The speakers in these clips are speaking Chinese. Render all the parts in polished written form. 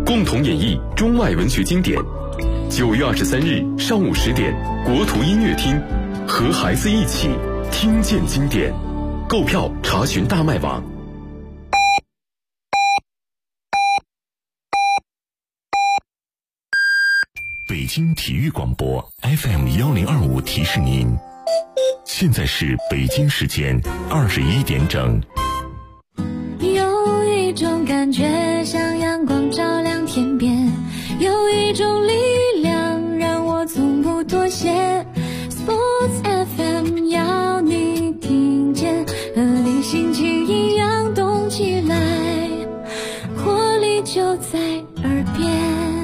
共同演绎中外文学经典。9月23日上午10点，国图音乐厅，和孩子一起听见经典。购票查询大麦网。北京体育广播 FM1025提示您，现在是北京时间21点整。 有一种感觉像阳光照亮天边，有一种力量让我从不妥协。 Sports FM 要你听见，和你心情一样动起来，活力就在耳边。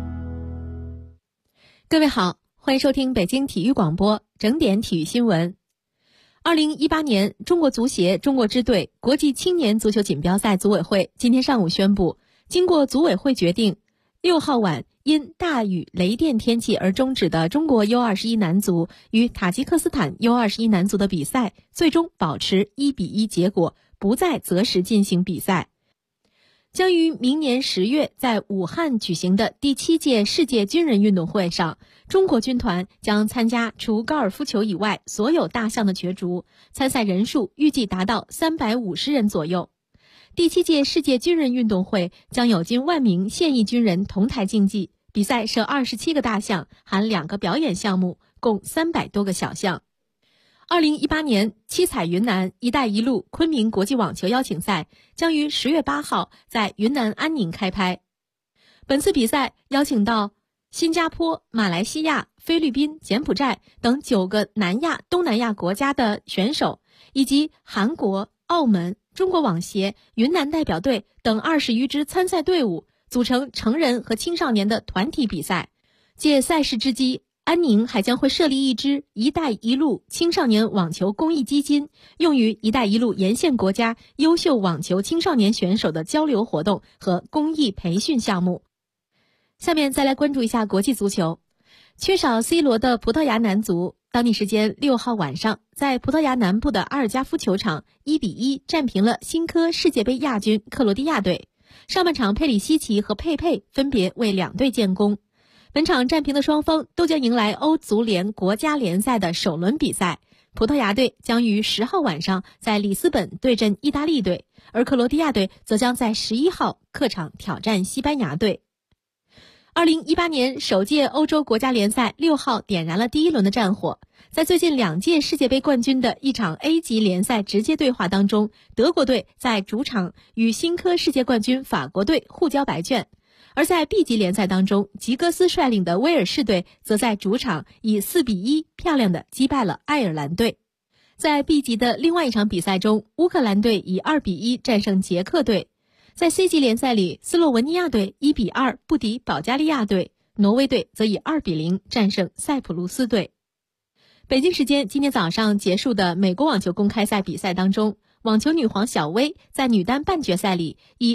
各位好，欢迎收听北京体育广播整点体育新闻。2018年中国足协中国支队国际青年足球锦标赛组委会今天上午宣布，经过组委会决定，6号晚因大雨雷电天气而终止的中国 U21 男足与塔吉克斯坦 U21 男足的比赛最终保持1-1结果，不再择时进行比赛。将于明年10月在武汉举行的第7届世界军人运动会上，中国军团将参加除高尔夫球以外所有大项的角逐，参赛人数预计达到350人左右。第7届世界军人运动会将有近1万名现役军人同台竞技，比赛设27个大项，含2个表演项目，共300多个小项。2018年七彩云南“一带一路”昆明国际网球邀请赛将于10月8号在云南安宁开拍。本次比赛邀请到新加坡、马来西亚、菲律宾、柬埔寨等9个南亚、东南亚国家的选手，以及韩国、澳门、中国网协、云南代表队等20余支参赛队伍，组成成人和青少年的团体比赛。借赛事之机，安宁还将会设立一支“一带一路”青少年网球公益基金，用于“一带一路”沿线国家优秀网球青少年选手的交流活动和公益培训项目。下面再来关注一下国际足球。缺少 C 罗的葡萄牙男足，当地时间6号晚上，在葡萄牙南部的阿尔加夫球场1-1战平了新科世界杯亚军克罗地亚队。上半场佩里西奇和佩佩分别为两队建功。本场战平的双方都将迎来欧足联国家联赛的首轮比赛，葡萄牙队将于10号晚上在里斯本对阵意大利队，而克罗地亚队则将在11号客场挑战西班牙队。2018年首届欧洲国家联赛6号点燃了第1轮的战火，在最近2届世界杯冠军的一场 A 级联赛直接对话当中，德国队在主场与新科世界冠军法国队互交白卷。而在 B 级联赛当中，吉格斯率领的威尔士队则在主场以4-1漂亮地击败了爱尔兰队。在 B 级的另外一场比赛中，乌克兰队以2-1战胜捷克队。在 C 级联赛里，斯洛文尼亚队1-2不敌保加利亚队，挪威队则以2-0战胜塞浦路斯队。北京时间今天早上结束的美国网球公开赛比赛当中，网球女皇小威在女单半决赛里以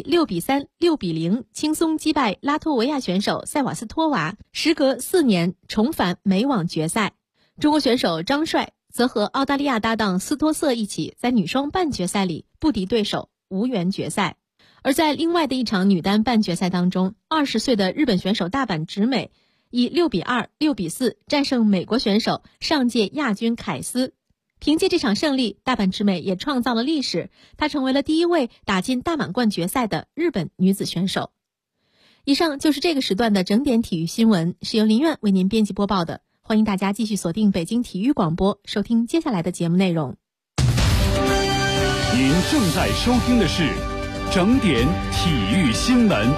6-3、6-0轻松击败拉脱维亚选手塞瓦斯托娃，时隔4年重返美网决赛。中国选手张帅则和澳大利亚搭档斯托瑟一起在女双半决赛里不敌对手，无缘决赛。而在另外的一场女单半决赛当中，20岁的日本选手大阪直美以6-2、6-4战胜美国选手上届亚军凯斯。凭借这场胜利，大阪直美也创造了历史，她成为了第1位打进大满贯决赛的日本女子选手。以上就是这个时段的整点体育新闻，是由林苑为您编辑播报的。欢迎大家继续锁定北京体育广播，收听接下来的节目内容。 您正在收听的是整点体育新闻。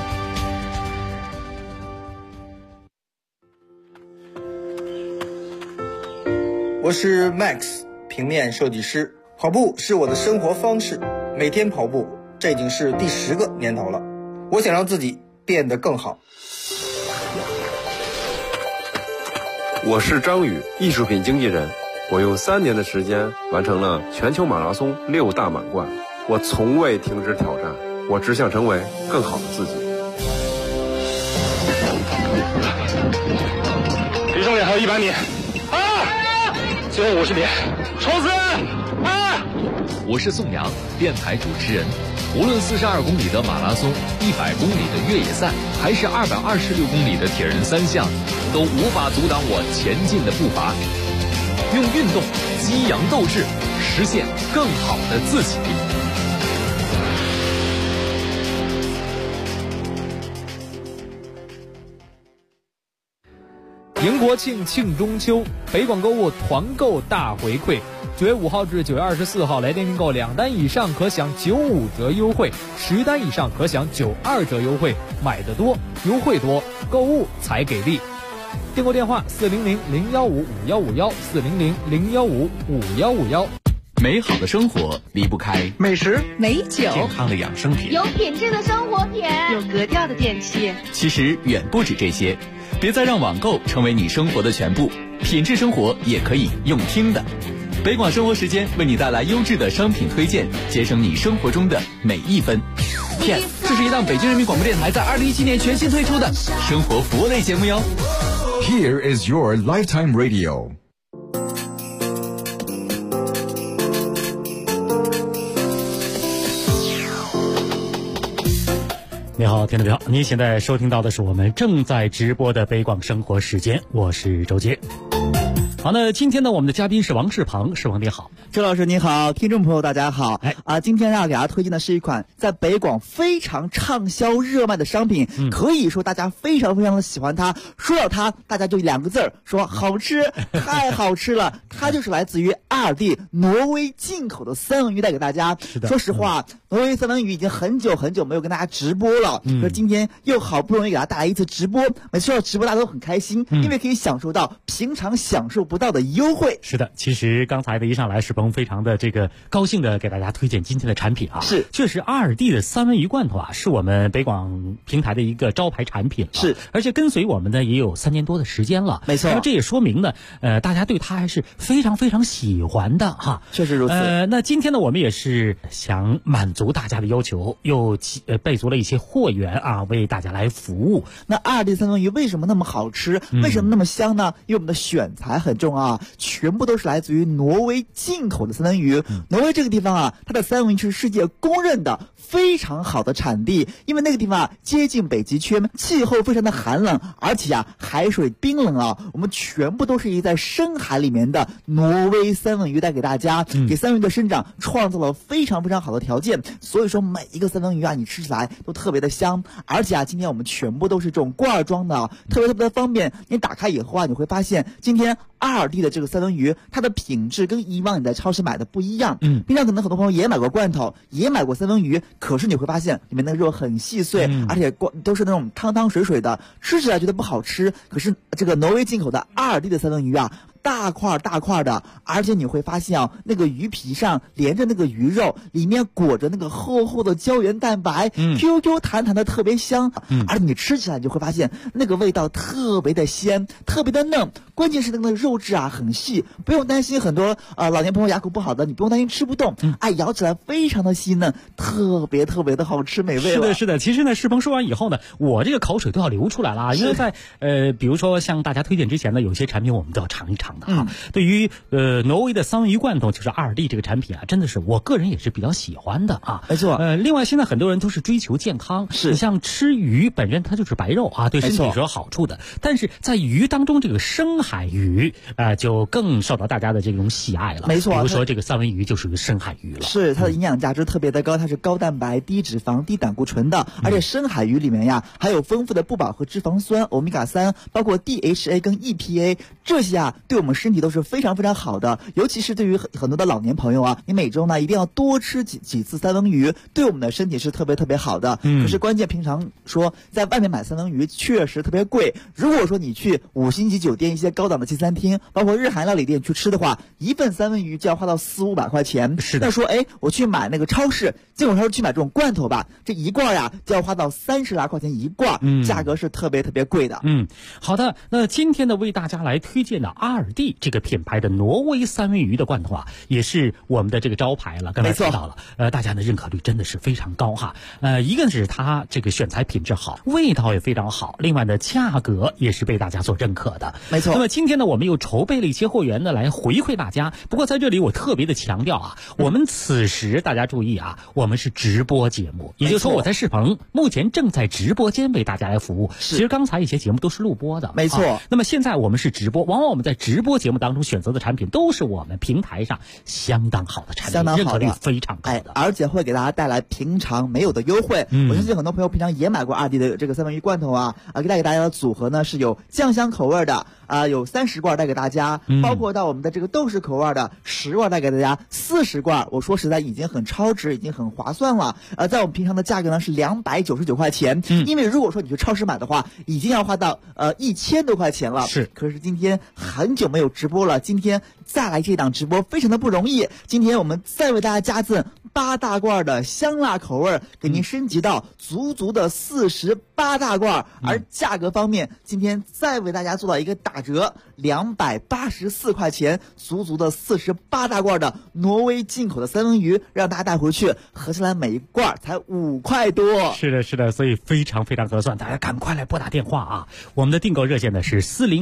我是 Max， 平面设计师。跑步是我的生活方式，每天跑步，这已经是第10个年头了。我想让自己变得更好。 我是张宇，艺术品经纪人。我用3年的时间完成了全球马拉松6大满贯。我从未停止挑战，我只想成为更好的自己。 离终点还有100米，最后50米，冲刺！ 我是宋阳，电台主持人。无论42公里的马拉松、100公里的越野赛，还是226公里的铁人三项，都无法阻挡我前进的步伐。用运动激扬斗志，实现更好的自己。 迎国庆，庆中秋，北广购物团购大回馈，9月5号至9月24号来电订购2单以上可享95折优惠，10单以上可享92折优惠，买得多，优惠多，购物才给力。订购电话400-015-5151400-015-515。 美好的生活离不开美食、 美酒、 健康的养生品、 有品质的生活品、 有格调的电器。 其实远不止这些，别再让网购成为你生活的全部，品质生活也可以用听的。北广生活时间为你带来优质的商品推荐，节省你生活中的每一分。Yes， 这是一档北京人民广播电台在2017年全新推出的生活服务类节目哟。 Here is your lifetime radio。 你好，听众朋友，您现在收听到的是我们正在直播的北广生活时间，我是周杰。好，那今天呢，我们的嘉宾是王世鹏，世鹏你好。 周老师你好，听众朋友大家好。今天给大家推荐的是一款在北广非常畅销热卖的商品，可以说大家非常非常的喜欢它。说到它，大家就2个字儿，说好吃，太好吃了。它就是来自于2D 挪威进口的三文鱼带给大家。说实话，挪威三文鱼已经很久很久没有跟大家直播了，可是今天又好不容易给大家带来一次直播。每次要直播大家都很开心，因为可以享受到平常享受不到的优惠。 是的，其实刚才的一上来，世鹏非常的高兴的给大家推荐今天的产品啊。 是， 确实2D 的三文鱼罐头啊，是我们北广平台的一个招牌产品。 是， 而且跟随我们呢也有3年多的时间了。 没错， 那么这也说明呢，大家对它还是非常非常喜欢的哈。 确实如此。 那今天呢，我们也是想满足大家的要求，又备足了一些货源啊，为大家来服务。 那2D 三文鱼为什么那么好吃？为什么那么香呢？因为我们的选材很重啊，全部都是来自于挪威进口的三文鱼。挪威这个地方啊，它的三文鱼是世界公认的非常好的产地，因为那个地方接近北极圈，气候非常的寒冷，而且海水冰冷啊。我们全部都是以在深海里面的挪威三文鱼带给大家，给三文鱼的生长创造了非常非常好的条件。所以说每一个三文鱼啊，你吃起来都特别的香，而且今天我们全部都是这种罐装的，特别的方便。你打开以后你会发现今天2D 的这个三文鱼，它的品质跟以往你在超市买的不一样。平常可能很多朋友也买过罐头，也买过三文鱼，可是你会发现里面那个肉很细碎，而且都是那种汤汤水水的，吃起来觉得不好吃。可是这个挪威进口的2D 的三文鱼啊，大块大块的，而且你会发现那个鱼皮上连着那个鱼肉，里面裹着那个厚厚的胶原蛋白，QQ 弹弹的特别香。而你吃起来你就会发现那个味道特别的鲜，特别的嫩，关键是那个肉质啊很细，不用担心很多老年朋友牙口不好的，你不用担心吃不动，咬起来非常的细嫩，特别特别的好吃美味了。 是的，是的。其实呢，世鹏说完以后呢，我这个口水都要流出来了啊，因为在比如说向大家推荐之前呢，有些产品我们都要尝一尝的啊。对于挪威的三文鱼罐头，就是 2D 这个产品啊，真的是我个人也是比较喜欢的啊。 没错。 另外现在很多人都是追求健康，你像吃鱼本身它就是白肉啊，对身体是有好处的。但是在鱼当中，这个深海鱼就更受到大家的这种喜爱了。 没错。 比如说这个三文鱼就属于深海鱼了。 是，它的营养价值特别的高，它是高蛋白、低脂肪、低胆固醇的，而且深海鱼里面呀还有丰富的不饱和脂肪酸欧米伽3，包括 DHA 跟 EPA， 这些对我们身体都是非常非常好的。尤其是对于很多的老年朋友你每周呢一定要多吃几次三文鱼，对我们的身体是特别特别好的。可是关键平常说在外面买三文鱼确实特别贵，如果说你去5星级酒店一些高档的西餐厅，包括日韩料理店去吃的话，一份三文鱼就要花到400-500块钱。 是的。 那说我去买那个超市，进口超市去买这种罐头吧，这一罐就要花到30来块钱一罐，价格是特别特别贵的。 好的。那今天呢为大家来推荐的2 尔蒂这个品牌的挪威三文鱼的罐头啊，也是我们的这个招牌了。刚才提到了，大家的认可率真的是非常高哈。一个是它这个选材品质好，味道也非常好，另外呢，价格也是被大家所认可的。 没错。 那么今天呢，我们又筹备了一些货源呢，来回馈大家。不过在这里我特别的强调啊，我们此时大家注意啊，我们是直播节目，也就是说我在世鹏目前正在直播间为大家来服务。其实刚才一些节目都是录播的， 没错。 那么现在我们是直播，往往我们在直播节目当中选择的产品都是我们平台上相当好的产品，认可率非常高的， 而且会给大家带来平常没有的优惠。我相信很多朋友平常也买过二弟的这个三文鱼罐头啊，带给大家的组合呢是有酱香口味的有30罐带给大家，包括到我们的这个豆豉口味的10罐带给大家，40罐我说实在已经很超值，已经很划算了。在我们平常的价格呢是299块钱，因为如果说你去超市买的话，已经要花到1000多块钱了。 是， 可是今天很久没有直播了，今天再来这档直播非常的不容易。今天我们再为大家加赠8大罐的香辣口味，给您升级到足的48大罐，而价格方面，今天再为大家做到一个打折，284块钱，足的48大罐的挪威进口的三文鱼，让大家带回去，合起来每一罐才5块多。 是的，是的，所以非常非常合算，大家赶快来拨打电话啊！我们的订购热线呢是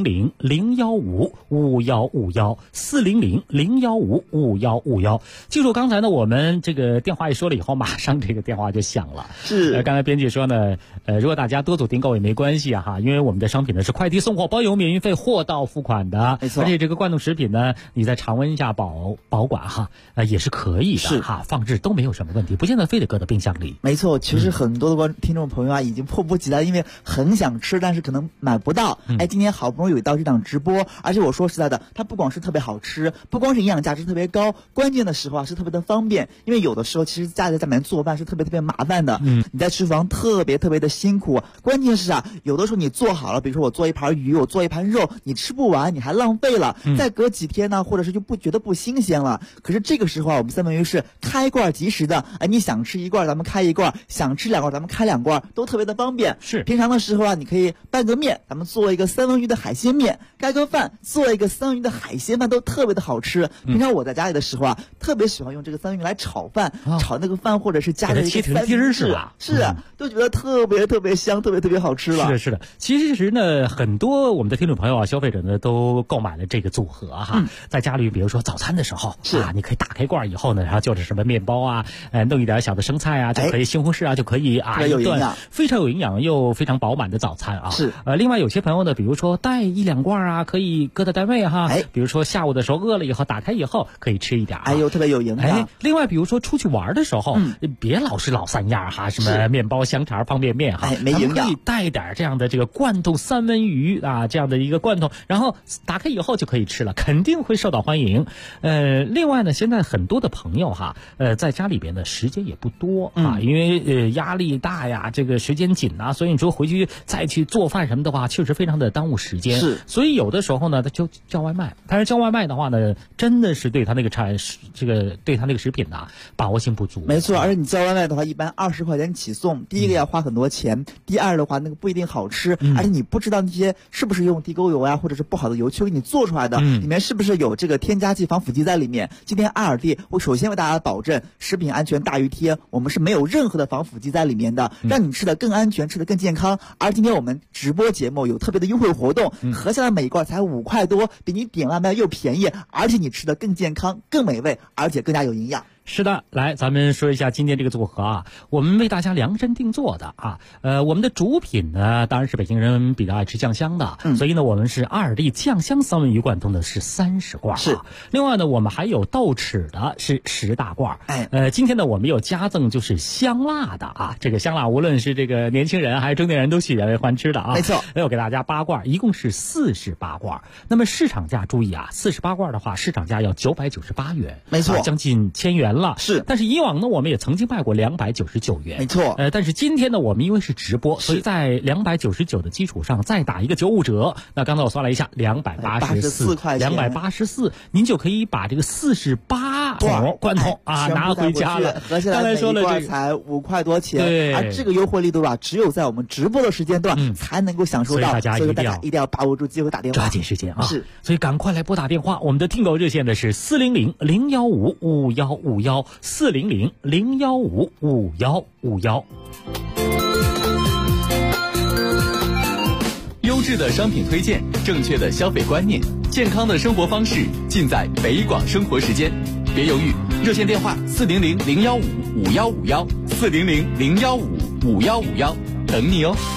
400-015-5151，400-015-5151。记住刚才呢，我们这个电话一说了以后，马上这个电话就响了。 是， 刚才编辑说呢，如果大家多组订购也没关系啊哈，因为我们的商品呢是快递送货包邮免运费，货到付款的。 没错。 而且这个罐头食品呢，你在常温下保管哈，也是可以的哈，放置都没有什么问题，不见得非得搁到冰箱里。 没错，其实很多的听众朋友啊，已经迫不及待，因为很想吃，但是可能买不到。今天好不容易有到这档直播，而且我说实在的，它不光是特别好吃，不光是营养价值特别高，关键的时候啊是特别的方便。因为有的时候其实在里面做饭是特别麻烦的，你在厨房特别的辛苦。关键是啊，有的时候你做好了，比如说我做一盘鱼，我做一盘肉，你吃不完，你还浪费了，再隔几天呢，或者是就不觉得不新鲜了。可是这个时候啊，我们三文鱼是开罐即食的，你想吃一罐咱们开一罐，想吃2罐咱们开2罐，都特别的方便。 是， 平常的时候啊，你可以拌个面，咱们做一个三文鱼的海鲜面，盖个饭，做一个三文鱼的海鲜饭，都特别的好吃。平常我在家里的时候啊，特别喜欢用这个三文鱼来炒饭，炒那个饭，或者是加上一个三文鱼是吧？ 是啊，都觉得特别香，特别好吃了。 是的，是的。其实呢，很多我们的听众朋友啊，消费者呢都购买了这个组合哈，在家里比如说早餐的时候你可以打开罐以后呢，然后就是什么面包啊，弄一点小的生菜啊，就可以西红柿啊，就可以一顿非常有营养又非常饱满的早餐啊。 是。 另外有些朋友呢，比如说带1-2罐啊，可以搁在单位哈，比如说下午的时候饿了以后，打开以后可以吃一点， 特别有营养。 另外比如说出去玩的时候，别老是老三样哈，什么面包、香肠、方便面哈， 没营养， 可以带点这样的这个罐头三文鱼啊，这样的一个罐头，然后打开以后就可以吃了，肯定会受到欢迎。另外呢，现在很多的朋友哈，在家里边的时间也不多啊，因为压力大呀，这个时间紧啊，所以你说回去再去做饭什么的话，确实非常的耽误时间。 是， 所以有的时候呢，他就叫外卖。但是叫外卖的话呢，真的是对他那个对他那个食品呐，把握性不足。 没错，而且你叫外卖的话，一般20块钱起送。第一个要花很多钱，第二的话那个不一定好吃，而且你不知道那些是不是用地沟油啊，或者是不好的油去给你做出来的，里面是不是有这个添加剂、防腐剂在里面。今天爱尔蒂我首先为大家保证食品安全大于天，我们是没有任何的防腐剂在里面的，让你吃的更安全，吃的更健康。而今天我们直播节目有特别的优惠活动，合下来每一罐才5块多，比你点外卖又便宜，而且你吃的更健康、更美味，而且更加有营养。 是的，来，咱们说一下今天这个组合啊，我们为大家量身定做的啊。我们的主品呢，当然是北京人比较爱吃酱香的，所以呢，我们是爱尔蒂酱香三文鱼罐头呢是30罐， 是。 另外呢，我们还有豆豉的是10大罐。今天呢，我们有加赠就是香辣的啊，这个香辣无论是这个年轻人还是中年人都喜欢吃的啊。 没错， 要给大家8罐，一共是48罐。那么市场价注意啊，48罐的话，市场价要998元， 没错， 将近1000元了。 是， 但是以往呢，我们也曾经卖过299元， 没错。 但是今天呢，我们因为是直播，所以在299的基础上再打一个95折。那刚才我算了一下，284块钱，284，您就可以把这个48 罐头啊，拿回家了。 合起来每一罐才5块多钱， 对， 而这个优惠力度啊，只有在我们直播的时间段才能够享受到，所以大家一定要把握住机会打电话， 抓紧时间啊！ 是， 所以赶快来拨打电话，我们的听购热线的是400-015-5151，400-015-5151。 优质的商品推荐，正确的消费观念，健康的生活方式，尽在北广生活时间。别犹豫，热线电话400-015-5151，400-015-5151，等你哦。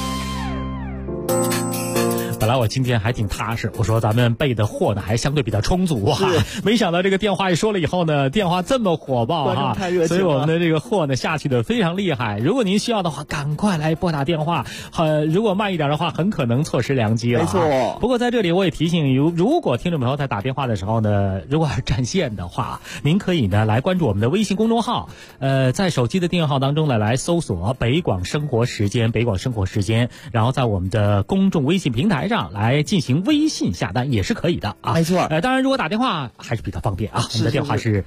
本来我今天还挺踏实，我说咱们备的货呢还相对比较充足啊，没想到这个电话一说了以后呢，电话这么火爆啊，所以我们的这个货呢下去的非常厉害。如果您需要的话，赶快来拨打电话，如果慢一点的话，很可能错失良机了。 没错。 不过在这里我也提醒，如果听众朋友在打电话的时候呢，如果是占线的话，您可以呢来关注我们的微信公众号，在手机的订阅号当中呢来搜索北广生活时间，北广生活时间，然后在我们的公众微信平台上来进行微信下单也是可以的啊， 没错。 当然如果打电话还是比较方便啊，我们的电话是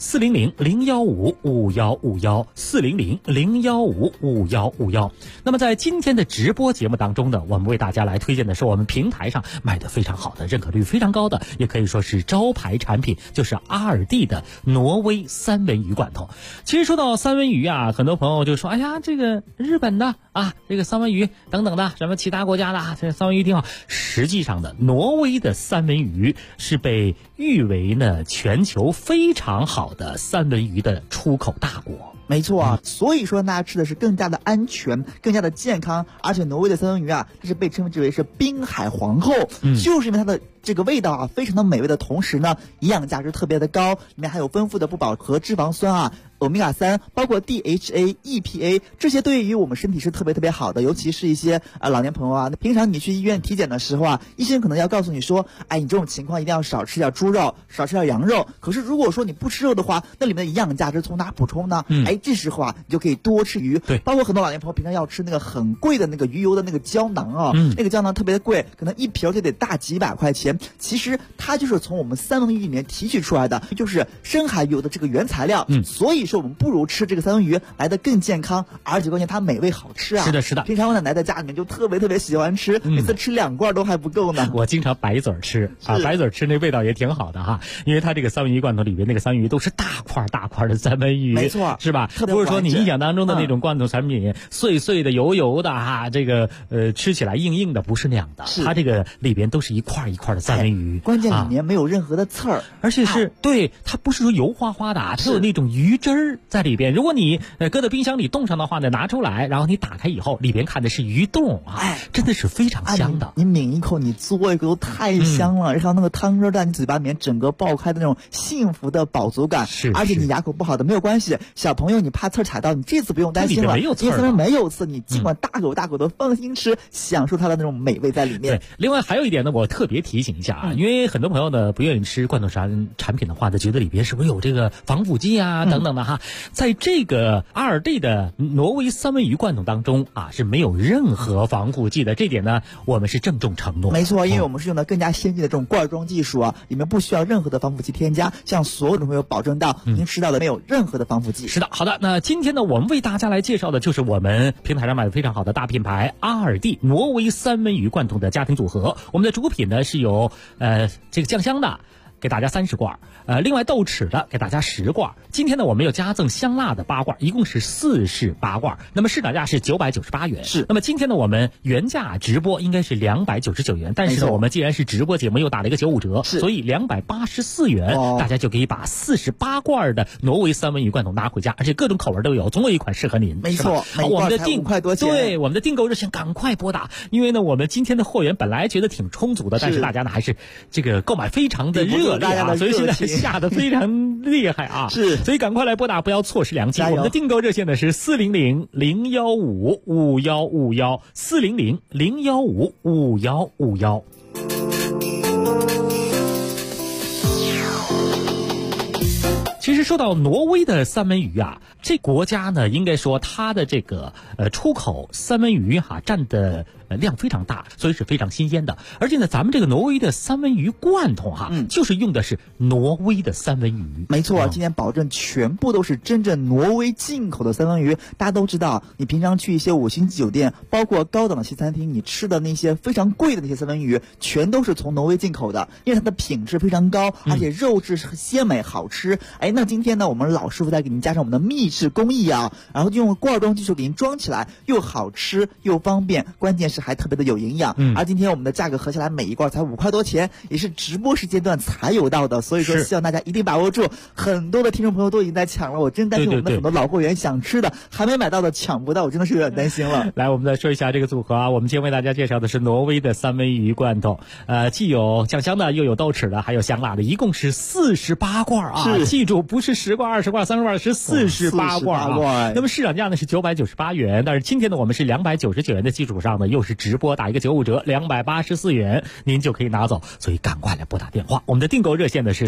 400-015-5151，400-015-5151。那么在今天的直播节目当中呢，我们为大家来推荐的是我们平台上卖的非常好的、认可率非常高的，也可以说是招牌产品，就是ALDI的挪威三文鱼罐头。其实说到三文鱼啊，很多朋友就说，哎呀，这个日本的啊，这个三文鱼等等的，什么其他国家的啊，这三文鱼挺好。实际上呢，挪威的三文鱼是被誉为呢全球非常好的三文鱼的出口大国。 没错啊，所以说大家吃的是更加的安全，更加的健康，而且挪威的三文鱼啊，这是被称之为是滨海皇后，就是因为它的这个味道啊非常的美味的同时呢，营养价值特别的高，里面还有丰富的不饱和脂肪酸啊、欧米伽3，包括 DHA、EPA， 这些对于我们身体是特别好的，尤其是一些老年朋友啊，平常你去医院体检的时候啊，医生可能要告诉你说，哎，你这种情况一定要少吃点猪肉，少吃点羊肉。可是如果说你不吃肉的话，那里面的营养价值从哪补充呢？这时候啊，你就可以多吃鱼。 对， 包括很多老年朋友平常要吃那个很贵的那个鱼油的那个胶囊啊，那个胶囊特别的贵，可能一瓶就得大几百块钱。其实它就是从我们三文鱼里面提取出来的，就是深海鱼油的这个原材料。所以说我们不如吃这个三文鱼来的更健康，而且关键它美味好吃啊。 是的，是的。 平常我奶奶在家里面就特别喜欢吃，每次吃2罐都还不够呢。 我经常白嘴吃啊，白嘴吃那味道也挺好的哈，因为它这个三文鱼罐头里面那个三文鱼都是大块的三文鱼， 没错， 是吧？不是说你印象当中的那种罐头产品，碎碎的、油的哈，这个吃起来硬的，不是那样的。它这个里边都是一块一块的三文鱼， 关键里面没有任何的刺儿， 而且是对它不是说油花花的，它有那种鱼汁儿在里边。如果你搁在冰箱里冻上的话呢，拿出来，然后你打开以后，里边看的是鱼冻啊，真的是非常香的。 你抿一口，你嘬一口，都太香了。然后那个汤汁在你嘴巴里面整个爆开的那种幸福的饱足感，而且你牙口不好的没有关系，小朋友你怕刺踩到，你这次不用担心了，因为三文没有刺，你尽管大口的放心吃，享受它的那种美味在里面。 对，另外还有一点呢，我特别提醒一下啊，因为很多朋友呢不愿意吃罐头产品的话呢，觉得里边是不是有这个防腐剂啊等等的哈，在这个ALDI的挪威三文鱼罐头当中啊是没有任何防腐剂的，这点呢我们是郑重承诺。 没错，因为我们是用的更加先进的这种罐装技术啊，里面不需要任何的防腐剂添加，向所有的朋友保证到您吃到的没有任何的防腐剂。 是的，好的，那今天呢我们为大家来介绍的就是我们平台上买的非常好的大品牌ALDI挪威三文鱼罐头的家庭组合。我们的主品呢是有这个酱香的，给大家30罐，另外豆豉的给大家10罐。今天呢，我们又加赠香辣的8罐，一共是48罐。那么市场价是998元。 是。 那么今天呢，我们原价直播应该是299元，但是呢，我们既然是直播节目，又打了一个95折，所以284元，大家就可以把48罐的挪威三文鱼罐头拿回家，而且各种口味都有，总有一款适合您。 没错， 好，我们的 5块多钱。 对，我们的订购热线赶快拨打，因为呢，我们今天的货源本来觉得挺充足的，但是大家呢还是这个购买非常的热烈啊，所以现在下的非常厉害啊。 是， 所以赶快来拨打，不要错失良机。我们的订购热线呢是400-015-5151，400-015-5151。 其实说到挪威的三文鱼啊，这国家呢，应该说它的这个出口三文鱼占的量非常大，所以是非常新鲜的。而且呢，咱们这个挪威的三文鱼罐头就是用的是挪威的三文鱼。 没错，今天保证全部都是真正挪威进口的三文鱼。大家都知道，你平常去一些5星级酒店，包括高档的西餐厅，你吃的那些非常贵的那些三文鱼，全都是从挪威进口的，因为它的品质非常高，而且肉质是鲜美好吃。那今天呢，我们老师傅再给您加上我们的秘制工艺啊，然后就用罐装技术给您装起来，又好吃又方便，关键是还特别的有营养。而今天我们的价格合起来每一罐才5块多钱，也是直播时间段才有到的，所以说希望大家一定把握住。很多的听众朋友都已经在抢了，我真担心我们的很多老会员想吃的还没买到的抢不到，我真的是有点担心了。 来，我们再说一下这个组合啊，我们今天为大家介绍的是挪威的三文鱼罐头，既有酱香的，又有豆豉的，还有香辣的，一共是48罐啊！记住，不是10罐、20罐、30罐，是48罐啊！那么市场价呢是998元，但是今天呢我们是299元的基础上呢，又是直播打一个95折，284元，您就可以拿走。所以赶快来拨打电话，我们的订购热线呢是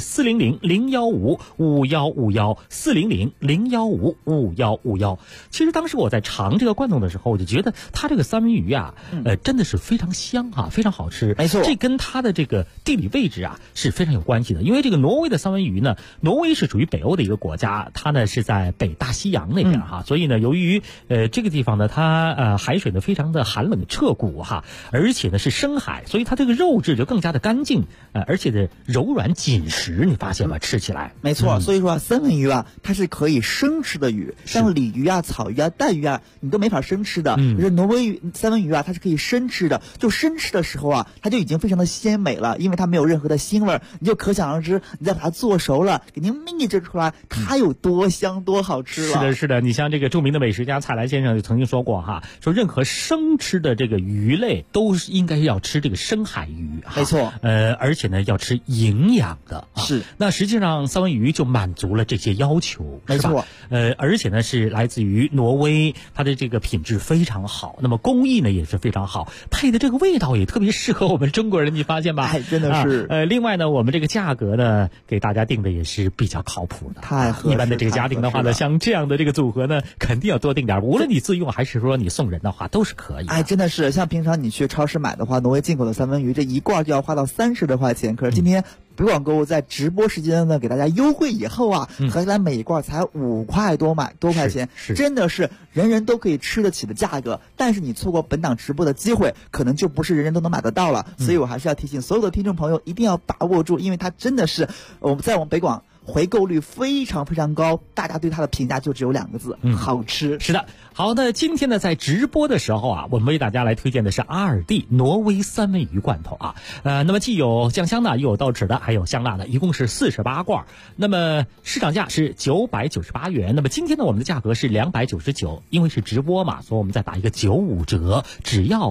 400-015-5151，400-015-5151。其实当时我在尝这个罐头的时候，我就觉得它这个三文鱼啊，真的是非常香非常好吃。 没错， 这跟它的这个地理位置啊是非常有关系的。因为这个挪威的三文鱼呢，挪威是属于北欧的一个国家，它呢是在北大西洋那边所以呢，由于这个地方呢，它海水呢非常的寒冷彻骨而且呢是深海，所以它这个肉质就更加的干净，而且的柔软紧实，你发现吗？吃起来没错。所以说三文鱼它是可以生吃的鱼，像鲤鱼草鱼带鱼你都没法生吃的。可是挪威鱼三文鱼它是可以生吃的，就生吃的时候它就已经非常的鲜美了，因为它没有任何的腥味，你就可想而知，你再把它做熟了，给您秘制出来，它有多香多好吃了。 是的，你像这个著名的美食家蔡澜先生就曾经说过说任何生吃的这个鱼类都是应该要吃这个深海鱼没错。 而且呢要吃营养的是。 那实际上三文鱼就满足了这些要求， 没错。 而且呢是来自于挪威，它的这个品质非常好，那么工艺呢也是非常好，配的这个味道也特别适合我们中国人，你发现吧？ 真的是。 另外呢，我们这个价格呢给大家定的也是比较靠谱的， 太合适。 一般的这个家庭的话呢，像这样的这个组合呢，肯定要多定点，无论你自用还是说你送人的话，都是可以的。 真的是，像平常你去超市买的话，挪威进口的三文鱼这一罐就要花到30多块钱，可是今天北广购物在直播时间呢给大家优惠以后合起来每一罐才5块多块钱，真的是人人都可以吃得起的价格。但是你错过本档直播的机会，可能就不是人人都能买得到了。所以我还是要提醒所有的听众朋友一定要把握住，因为它真的是我们北广回购率非常非常高，大家对它的评价就只有2个字，好吃。 是的。好的，今天呢在直播的时候我们为大家来推荐的是阿尔蒂挪威三文鱼罐头那么既有酱香的，又有豆豉的，还有香辣的，一共是48罐。那么市场价是998元，那么今天呢我们的价格是299，因为是直播嘛，所以我们再打一个95折，只要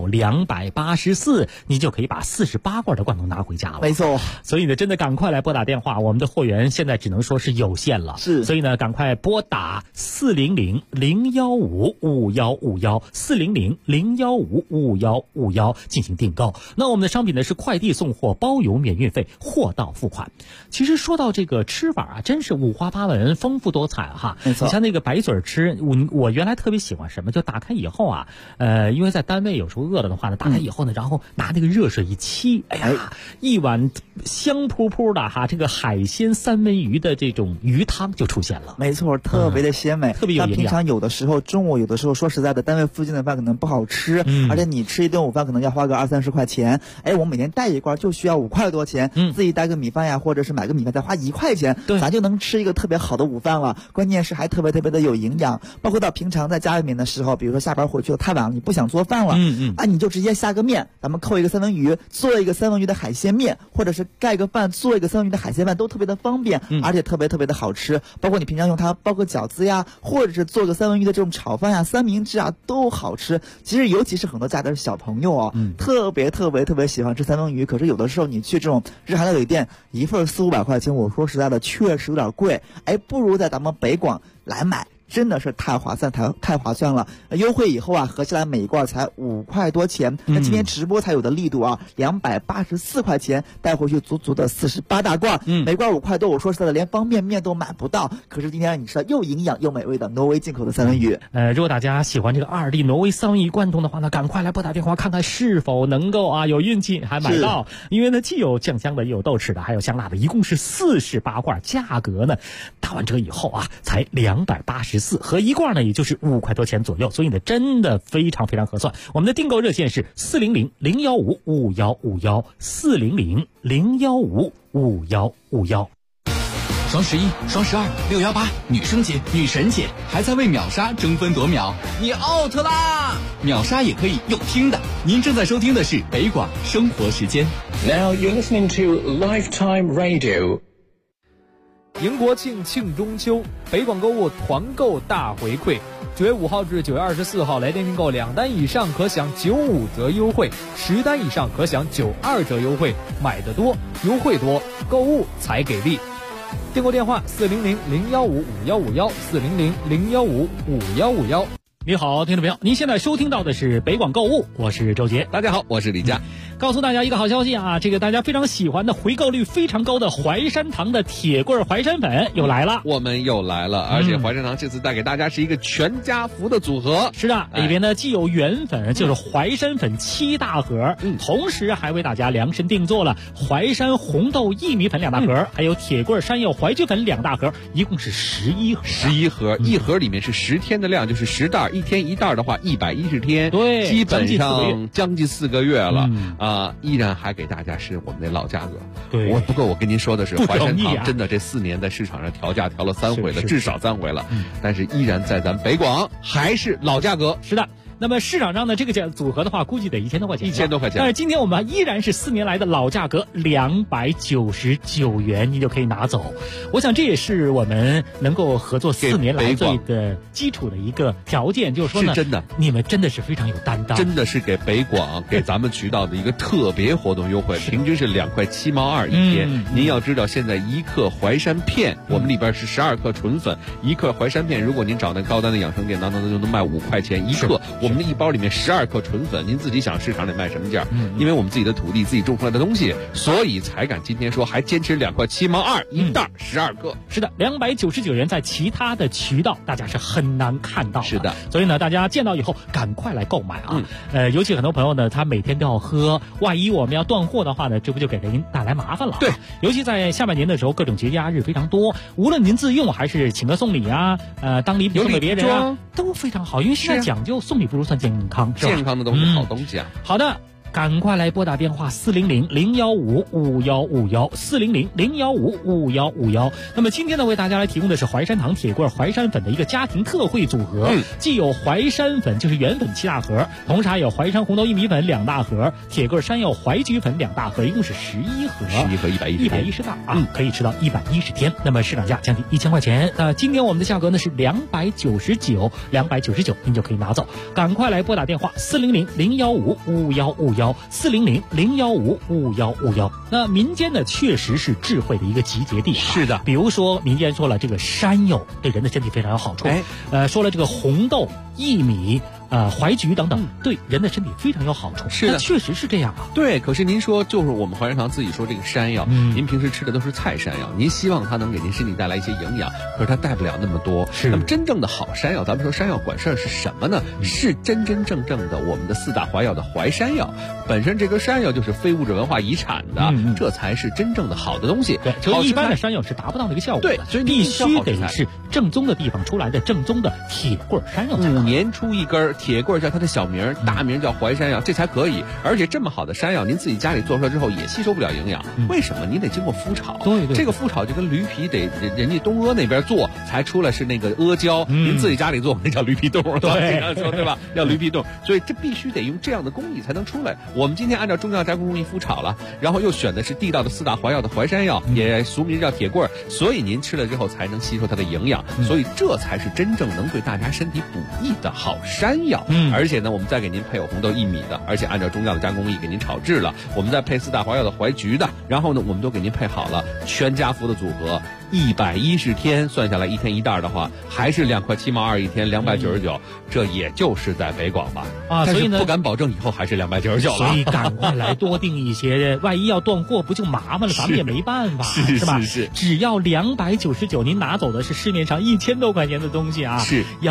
284，你就可以把48罐的罐头拿回家了。 没错。 所以呢真的赶快来拨打电话，我们的货源现在只能说是有限了，所以呢赶快拨打400-015-5151，400-015-5151进行订购。那我们的商品呢是快递送货，包邮免运费，货到付款。其实说到这个吃法真是五花八门，丰富多彩没错。 你像那个白嘴吃，我原来特别喜欢什么，就打开以后因为在单位有时候饿了的话呢，打开以后呢，然后拿那个热水一沏，一碗香扑扑的这个海鲜三文鱼的这种鱼汤就出现了。 没错，特别的鲜美， 特别有营养。 平常有的时候中午有的时候说实在的，单位附近的饭可能不好吃，而且你吃一顿午饭可能要花个20-30块钱，我每天带一罐就需要5块多钱，自己带个米饭或者是买个米饭再花1块钱，咱就能吃一个特别好的午饭了。关键是还特别特别的有营养，包括到平常在家里面的时候，比如说下班回去太晚了，你不想做饭了，你就直接下个面，咱们扣一个三文鱼，做一个三文鱼的海鲜面，或者是盖个饭做一个三文鱼的海鲜饭，都特别的方便，而且特别特别的好吃。包括你平常用它包个饺子或者是做个三文鱼的这种炒饭三明治都好吃。其实尤其是很多家的小朋友特别特别特别喜欢吃三文鱼，可是有的时候你去这种日韩料理店，一份400-500块钱，我说实在的确实有点贵，不如在咱们北广来买真的是太划算，太划算了。优惠以后啊，合起来每一罐才5块多钱。那今天直播才有的力度啊，284块钱带回去足足的48大罐，每罐5块多。我说实在的，连方便面都买不到。可是今天你吃到又营养又美味的挪威进口的三文鱼。 如果大家喜欢这个2D挪威三文鱼罐头的话呢，赶快来拨打电话看看是否能够有运气还买到。因为呢，既有酱香的，也有豆豉的，还有香辣的，一共是48罐，价格呢打完折以后才284，合一罐呢也就是5块多钱左右，所以呢真的非常非常合算。我们的订购热线是400-015-5151 400-015-5151。 双11、双12、618，女生节、女神节，还在为秒杀争分夺秒，你 out 啦！秒杀也可以用听的。您正在收听的是北广生活时间。 Now you're listening to Lifetime Radio。 迎国庆，庆中秋，北广购物团购大回馈，9月5号至9月24号来电订购2单以上可享95折优惠，10单以上可享92折优惠，买得多，优惠多，购物才给力。订购电话400-015-5151 400-015-5151。 你好，听众朋友，您现在收听到的是北广购物，我是周杰。 大家好，我是李佳。 告诉大家一个好消息啊，这个大家非常喜欢的、回购率非常高的淮山堂的铁棍淮山粉又来了。 我们又来了，而且淮山堂这次带给大家是一个全家福的组合。 是的，里边呢既有原粉，就是淮山粉7大盒，同时还为大家量身定做了淮山红豆薏米粉2大盒，还有铁棍山药淮菊粉2大盒，一共是11盒。 11盒，一盒里面是10天的量，就是10袋。一天一袋的话110天， 对， 基本上将近4个月了依然还给大家是我们的老价格。 对， 不过我跟您说的是，淮山堂真的这4年在市场上调价调了3回了，至少3回了，但是依然在咱北广还是老价格。 是的。那么市场上的这个组合的话，估计得1000多块钱 ，1000多块钱。 但是今天我们依然是4年来的老价格，299元，你就可以拿走。我想这也是我们能够合作4年来最的基础的一个条件，就是说呢， 是真的， 你们真的是非常有担当， 真的是给北广给咱们渠道的一个特别活动优惠，平均是2块7毛2一天。您要知道，现在1克淮山片，我们里边是12克纯粉，1克淮山片，如果您找那高端的养生店，当中就能卖5块钱1克。我们的一包里面12克纯粉，您自己想市场里卖什么价？因为我们自己的土地自己种出来的东西，所以才敢今天说还坚持2块7毛2一袋12克。 是的，299元在其他的渠道大家是很难看到的。 是的， 所以呢，大家见到以后赶快来购买啊！尤其很多朋友呢，他每天都要喝，万一我们要断货的话呢，这不就给您带来麻烦了？ 对， 尤其在下半年的时候，各种节假日非常多，无论您自用还是请客送礼啊，当礼品送给别人啊，都非常好。因为现在讲究送礼不如算健康， 健康的东西，好东西啊。 好的。赶快来拨打电话400-015-5151 400-015-5151。那么今天呢，为大家来提供的是淮山堂铁棍淮山粉的一个家庭特惠组合，既有淮山粉就是原粉7大盒，同时还有淮山红豆薏米粉2大盒，铁棍山药淮菊粉2大盒，一共是11盒 ，11盒110 袋啊，可以吃到110天。那么市场价将近1000块钱，今天我们的价格呢是299，您就可以拿走。赶快来拨打电话400-015-5151。400-015-5151。那民间呢，确实是智慧的一个集结地。 是的， 比如说民间说了，这个山药对人的身体非常有好处。说了这个红豆、薏米、淮菊等等，对人的身体非常有好处。 是的， 确实是这样啊。 对，可是您说，就是我们淮山堂自己说这个山药，您平时吃的都是菜山药，您希望它能给您身体带来一些营养，可是它带不了那么多。 是。 那么真正的好山药，咱们说山药管事儿是什么呢？是真正的我们的4大淮药的淮山药。本身这根山药就是非物质文化遗产的，这才是真正的好的东西。 对，就一般的山药是达不到那个效果的。 对，所以必须得是正宗的地方出来的正宗的铁棍山药。5 年出一根，铁棍叫它的小名，大名叫淮山药，这才可以。而且这么好的山药，您自己家里做出来之后也吸收不了营养，为什么？你得经过麸炒。 对， 这个麸炒就跟驴皮得人家东阿那边做才出来是那个阿胶，您自己家里做那叫驴皮冻，对吧？叫驴皮冻，所以这必须得用这样的工艺才能出来。我们今天按照中药加工工艺麸炒了，然后又选的是地道的4大淮药的淮山药，也俗名叫铁棍，所以您吃了之后才能吸收它的营养，所以这才是真正能对大家身体补益地的好山药。而且呢，我们再给您配有红豆薏米的，而且按照中药的加工艺给您炒制了。我们再配4大华药的怀菊的，然后呢，我们都给您配好了全家福的组合。110天算下来，1天1袋的话，还是2块7毛2一天，299，这也就是在北广吧。 所以呢， 不敢保证以后还是299了。 所以赶快来多订一些，万一要断货不就麻烦了？咱们也没办法，是吧？ 是， 只要299，您拿走的是市面上1000多块钱的东西啊。 是。